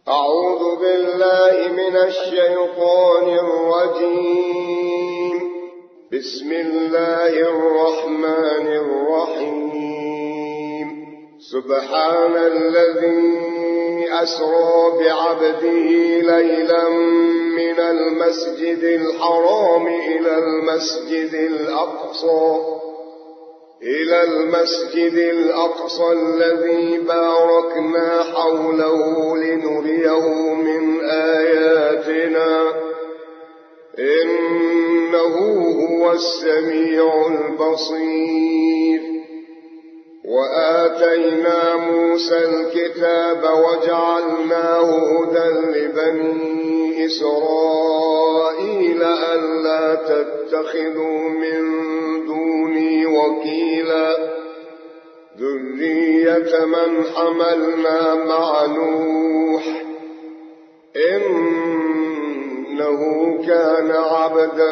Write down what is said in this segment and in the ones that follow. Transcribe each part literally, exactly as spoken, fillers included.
أعوذ بالله من الشيطان الرجيم. بسم الله الرحمن الرحيم. سبحان الذي أسرى بعبده ليلا من المسجد الحرام إلى المسجد الأقصى إلى المسجد الأقصى الذي باركنا حوله لنريه من آياتنا إنه هو السميع البصير. وآتينا موسى الكتاب وجعلناه هدى لبني إسرائيل ألا تتخذوا من دوني وكيلا ذرية من حملنا مع نوح إنه كان عبدا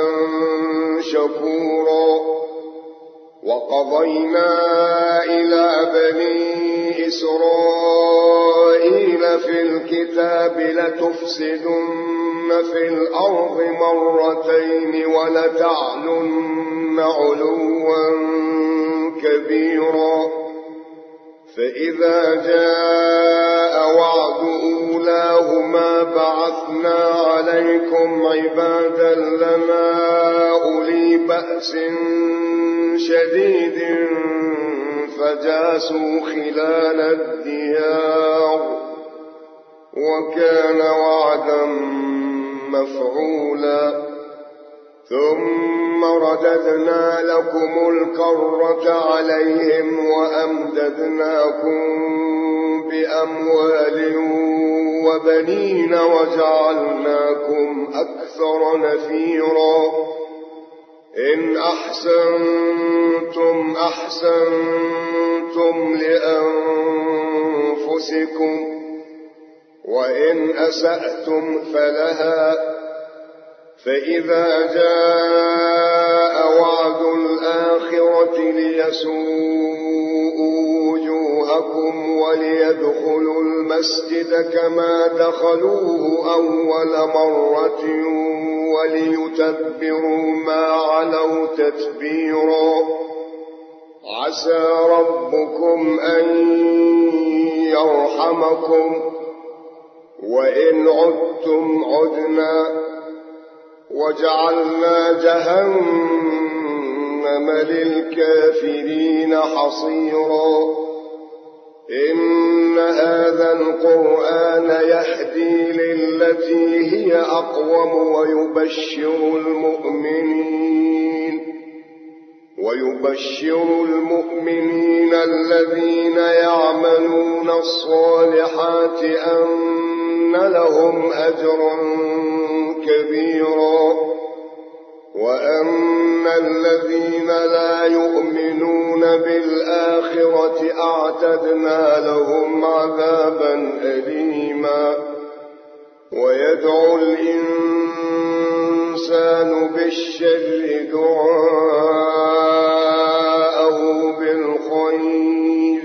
شكورا. وقضينا إلى بني إسرائيل في الكتاب لتفسدن في الأرض مرتين ولتعلن علوا كبيرا. فإذا جاء وعد أولاهما بعثنا عليكم عبادا لنا أولي بأس شديد فجاسوا خلال الديار وكان وعدا مفعولا. ثم رددنا لكم الكرة عليهم وأمددناكم بأموال وبنين وجعلناكم أكثر نفيرا. إن أحسنتم أحسنتم لأنفسكم وإن أسأتم فلها. فإذا جاء وعد الآخرة ليسوءوا وجوهكم وليدخلوا المسجد كما دخلوه أول مرة وليتبروا ما علوا تتبيرا. عسى ربكم أن يرحمكم وإن عدتم عدنا وجعلنا جهنم للكافرين حصيرا. إن هذا القرآن يهدي للتي هي أقوم ويبشر المؤمنين ويبشر المؤمنين الذين يعملون الصالحات أن لهم أجرا كبيرا وأن الذين لا يؤمنون بالآخرة أعتدنا لهم عذابا أليما. ويدعو الإنسان بالشر دعاءه بالخير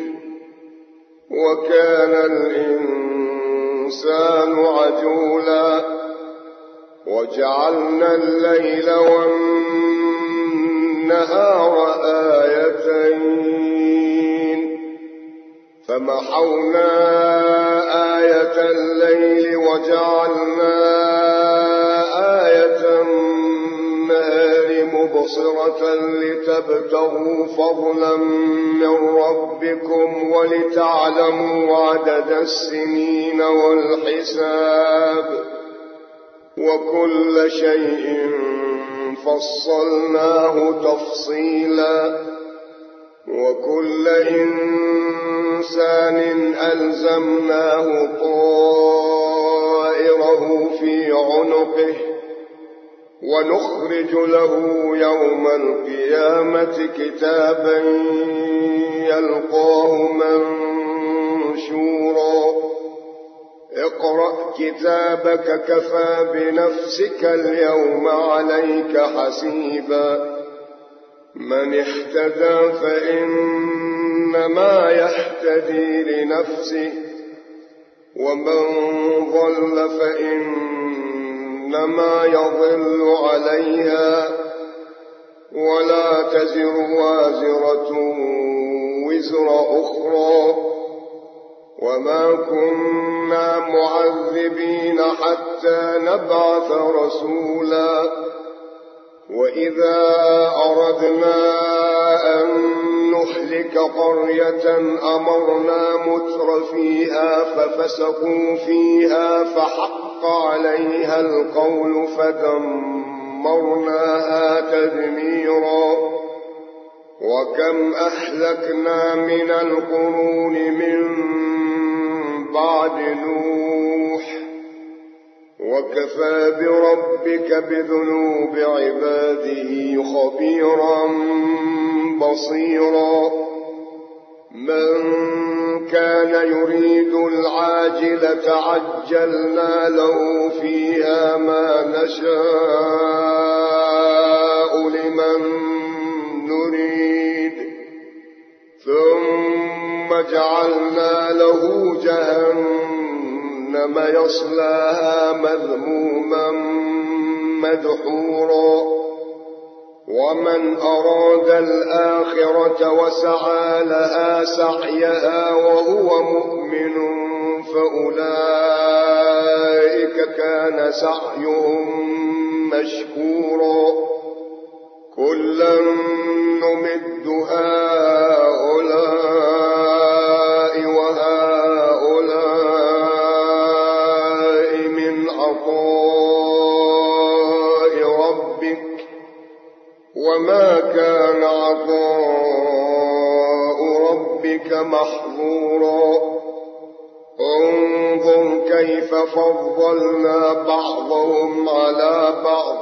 وكان الإنسان عجولا. وجعلنا الليل والنهار آيتين فمحونا آية الليل وجعلنا آية النهار مبصرة لتبتغوا فضلا من ربكم ولتعلموا عدد السنين والحساب وكل شيء فصلناه تفصيلا. وكل إنسان ألزمناه طائره في عنقه ونخرج له يوم القيامة كتابا يلقاه منشورا. اقرأ كتابك كفى بنفسك اليوم عليك حسيبا. من اهتدى فإنما يهتدي لنفسه ومن ضل فإنما يضل عليها ولا تزر وازرة وزر أخرى وما كنا معذبين حتى نبعث رسولا وإذا أردنا أن نهلك قرية أمرنا متر فيها ففسقوا فيها فحق عليها القول فدمرناها تدميرا وكم أهلكنا من القرون من بعد نوح وكفى بربك بذنوب عباده خبيرا بصيرا من كان يريد العاجلة عجلنا له فيها ما نشاء لمن نريد ثم جعلنا له جهنم يصلاها مذموما مدحورا ومن أراد الآخرة وسعى لها سعيها وهو مؤمن فأولئك كان سعيهم مشكورا كلا نمد هؤلاء وهؤلاء من عطاء ربك وما كان عطاء ربك محظورا انظر كيف فضلنا بعضهم على بعض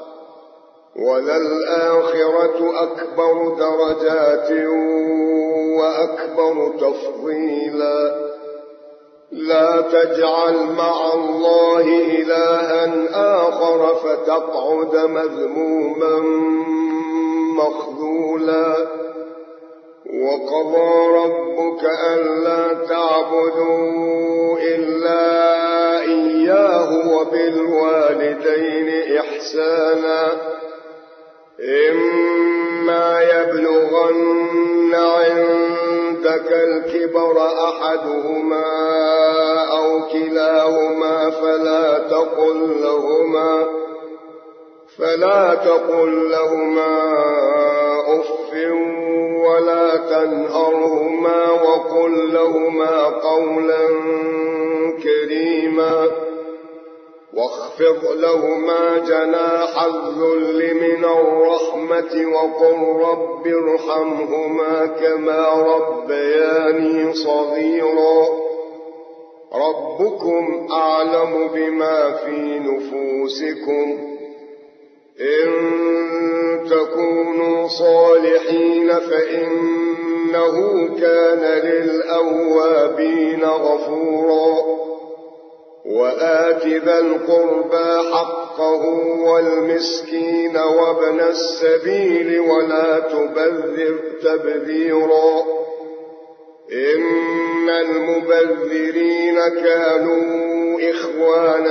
وللآخرة أكبر درجات وأكبر تفضيلا لا تجعل مع الله إلها آخر فتقعد مذموما مخذولا وقضى ربك ألا تعبدوا إلا إياه وبالوالدين إحسانا إما يبلغن عندك الكبر أحدهما أو كلاهما فلا تقل لهما فلا تقل لهما أف ولا تنهرهما وقل لهما قولا كريما واخفض لهما جناح الذل من الرحمة وقل رب ارحمهما كما ربياني صغيرا ربكم أعلم بما في نفوسكم إن تكونوا صالحين فإنه كان للأوابين غفورا وآت ذا القربى حقه والمسكين وابن السبيل ولا تبذر تبذيرا إن المبذرين كانوا إخوان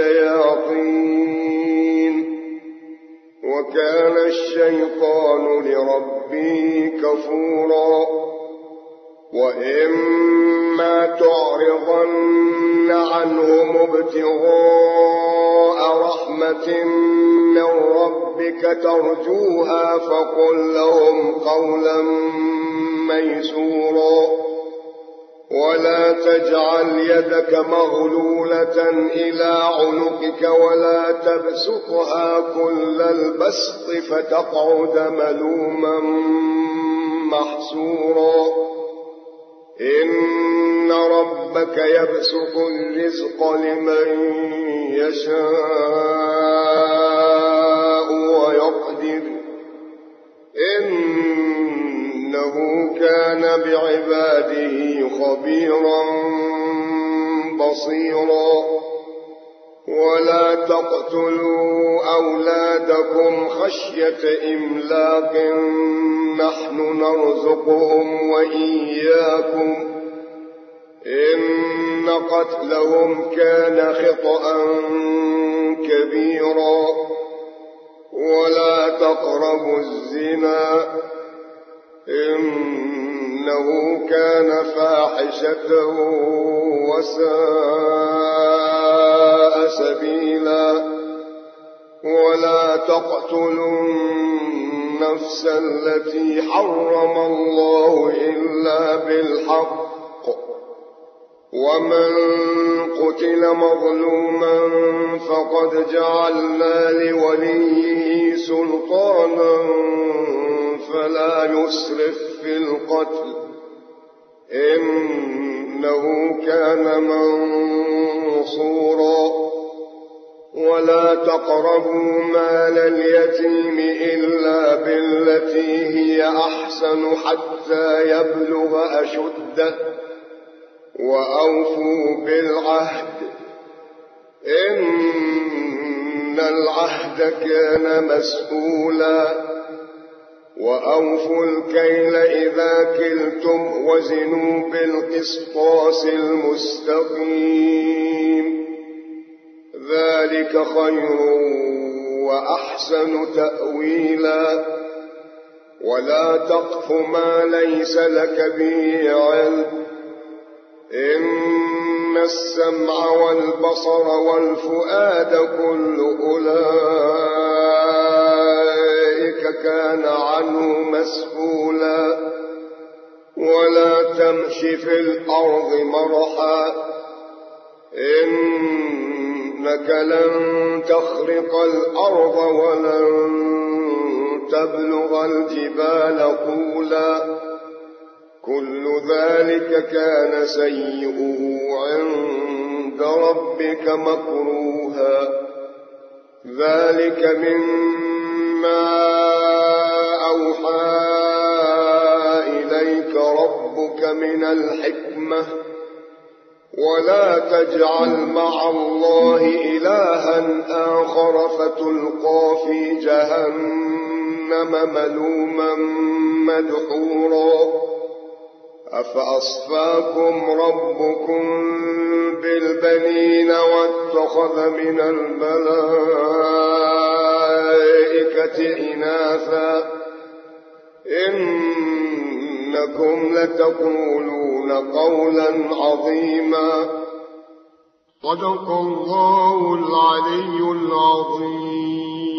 الشياطين وكان الشيطان لربه كفورا وإما تعرضن عنهم ابتغاء رحمة من ربك ترجوها فقل لهم قولا ميسورا ولا تجعل يدك مغلولة إلى عنقك ولا تبسطها كل البسط فتقعد ملوما محسورا إن ربك يبسط الرزق لمن يشاء ويقدر إنه كان بعباده خبيرا بصيرا ولا تقتلوا أولادكم خشية إملاق نحن نرزقهم وإياكم إن قتلهم كان خطأ كبيرا ولا تقربوا الزنا إنه كان فاحشة وساء سبيلا ولا تقتلوا النفس التي حرم الله إلا بالحق ومن قتل مظلوما فقد جعلنا لوليه سلطانا فلا يسرف في القتل إنه كان منصورا ولا تقربوا مال اليتيم إلا بالتي هي أحسن حتى يبلغ أشده وأوفوا بالعهد إن العهد كان مسؤولا وأوفوا الكيل إذا كلتم وزنوا بالقسطاس المستقيم ذلك خير وأحسن تأويلا ولا تقف ما ليس لك به علم إن السمع والبصر والفؤاد كل أولئك كان عنه مسؤولا ولا تمش في الأرض مرحا إنك لن تخرق الأرض ولن تبلغ الجبال طولا كل ذلك كان سيئه عند ربك مكروها ذلك مما أوحى إليك ربك من الحكمة ولا تجعل مع الله إلها آخر فتلقى في جهنم ملوما مدحورا أفأصفاكم ربكم بالبنين واتخذ من الملائكة إناثا إنكم لتقولون قولا عظيما صدق الله العلي العظيم.